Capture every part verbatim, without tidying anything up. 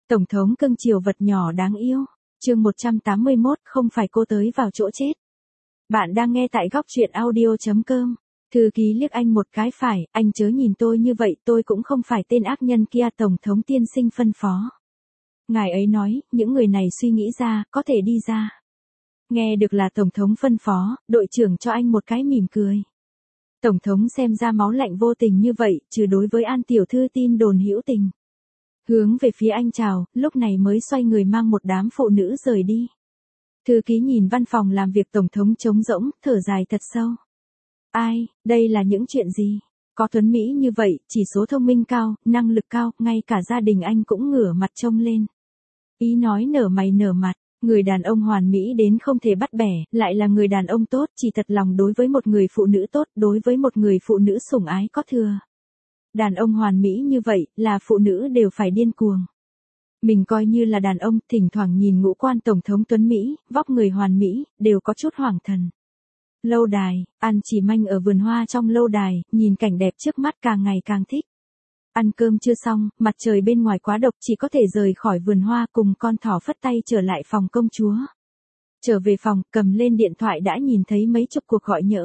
Tổng thống cưng chiều vật nhỏ đáng yêu. Chương một trăm tám mươi mốt, không phải cô tới vào chỗ chết. Bạn đang nghe tại góc truyện audio chấm com. Thư ký liếc anh một cái phải, anh chớ nhìn tôi như vậy, tôi cũng không phải tên ác nhân kia, Tổng thống tiên sinh phân phó. Ngài ấy nói, những người này suy nghĩ ra, có thể đi ra. Nghe được là Tổng thống phân phó, đội trưởng cho anh một cái mỉm cười. Tổng thống xem ra máu lạnh vô tình như vậy, trừ đối với An tiểu thư tin đồn hữu tình. Hướng về phía anh chào, lúc này mới xoay người mang một đám phụ nữ rời đi. Thư ký nhìn văn phòng làm việc Tổng thống trống rỗng, thở dài thật sâu. Ai, đây là những chuyện gì? Có tuấn Mỹ như vậy, chỉ số thông minh cao, năng lực cao, ngay cả gia đình anh cũng ngửa mặt trông lên. Ý nói nở mày nở mặt, người đàn ông hoàn mỹ đến không thể bắt bẻ, lại là người đàn ông tốt, chỉ thật lòng đối với một người phụ nữ tốt, đối với một người phụ nữ sủng ái có thừa. Đàn ông hoàn mỹ như vậy, là phụ nữ đều phải điên cuồng. Mình coi như là đàn ông, thỉnh thoảng nhìn ngũ quan Tổng thống tuấn Mỹ, vóc người hoàn mỹ, đều có chút hoảng thần. Lâu đài, An Chỉ Manh ở vườn hoa trong lâu đài, nhìn cảnh đẹp trước mắt càng ngày càng thích. Ăn cơm chưa xong, mặt trời bên ngoài quá độc, chỉ có thể rời khỏi vườn hoa cùng con thỏ phất tay trở lại phòng công chúa. Trở về phòng, cầm lên điện thoại đã nhìn thấy mấy chục cuộc gọi nhỡ.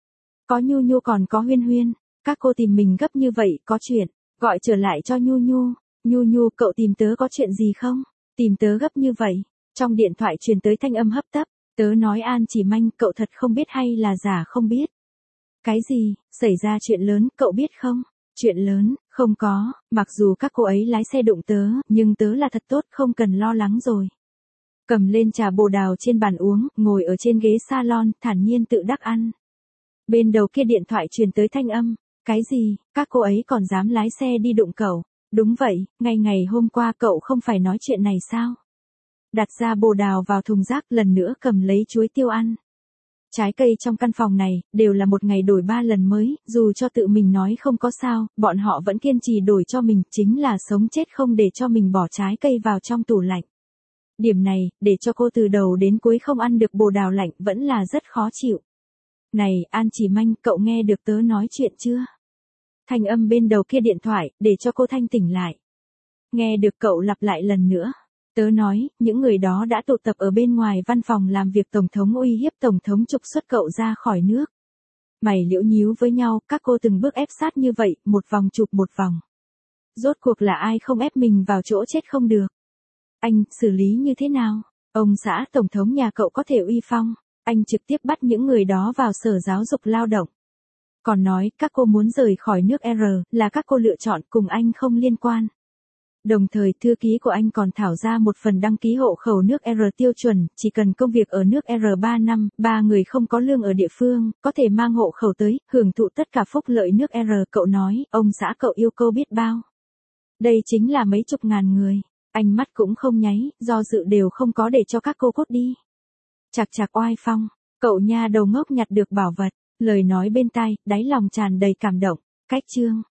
Có Nhu Nhu còn có Huyên Huyên. Các cô tìm mình gấp như vậy, có chuyện, gọi trở lại cho Nhu Nhu. Nhu Nhu, cậu tìm tớ có chuyện gì không? Tìm tớ gấp như vậy. Trong điện thoại truyền tới thanh âm hấp tấp, tớ nói An Chỉ Manh, cậu thật không biết hay là giả không biết? Cái gì, xảy ra chuyện lớn, cậu biết không? Chuyện lớn, không có, mặc dù các cô ấy lái xe đụng tớ, nhưng tớ là thật tốt, không cần lo lắng rồi. Cầm lên trà bồ đào trên bàn uống, ngồi ở trên ghế salon, thản nhiên tự đắc ăn. Bên đầu kia điện thoại truyền tới thanh âm. Cái gì, các cô ấy còn dám lái xe đi đụng cậu? Đúng vậy, ngày ngày hôm qua cậu không phải nói chuyện này sao? Đặt ra bồ đào vào thùng rác, lần nữa cầm lấy chuối tiêu ăn. Trái cây trong căn phòng này, đều là một ngày đổi ba lần mới, dù cho tự mình nói không có sao, bọn họ vẫn kiên trì đổi cho mình, chính là sống chết không để cho mình bỏ trái cây vào trong tủ lạnh. Điểm này, để cho cô từ đầu đến cuối không ăn được bồ đào lạnh vẫn là rất khó chịu. Này, An Chỉ Manh, cậu nghe được tớ nói chuyện chưa? Thanh âm bên đầu kia điện thoại, để cho cô thanh tỉnh lại. Nghe được cậu lặp lại lần nữa. Tớ nói, những người đó đã tụ tập ở bên ngoài văn phòng làm việc Tổng thống uy hiếp Tổng thống trục xuất cậu ra khỏi nước. Mày liễu nhíu với nhau, các cô từng bước ép sát như vậy, một vòng chụp một vòng. Rốt cuộc là ai không ép mình vào chỗ chết không được? Anh, xử lý như thế nào? Ông xã Tổng thống nhà cậu có thể uy phong. Anh trực tiếp bắt những người đó vào sở giáo dục lao động. Còn nói, các cô muốn rời khỏi nước R, là các cô lựa chọn, cùng anh không liên quan. Đồng thời, thư ký của anh còn thảo ra một phần đăng ký hộ khẩu nước R tiêu chuẩn, chỉ cần công việc ở nước R ba năm, ba người không có lương ở địa phương, có thể mang hộ khẩu tới, hưởng thụ tất cả phúc lợi nước R. Cậu nói, ông xã cậu yêu cầu biết bao. Đây chính là mấy chục ngàn người. Anh mắt cũng không nháy, do dự đều không có để cho các cô cốt đi. Chạc chạc oai phong, cậu nha đầu ngốc nhặt được bảo vật. Lời nói bên tai, đáy lòng tràn đầy cảm động. Cách chương.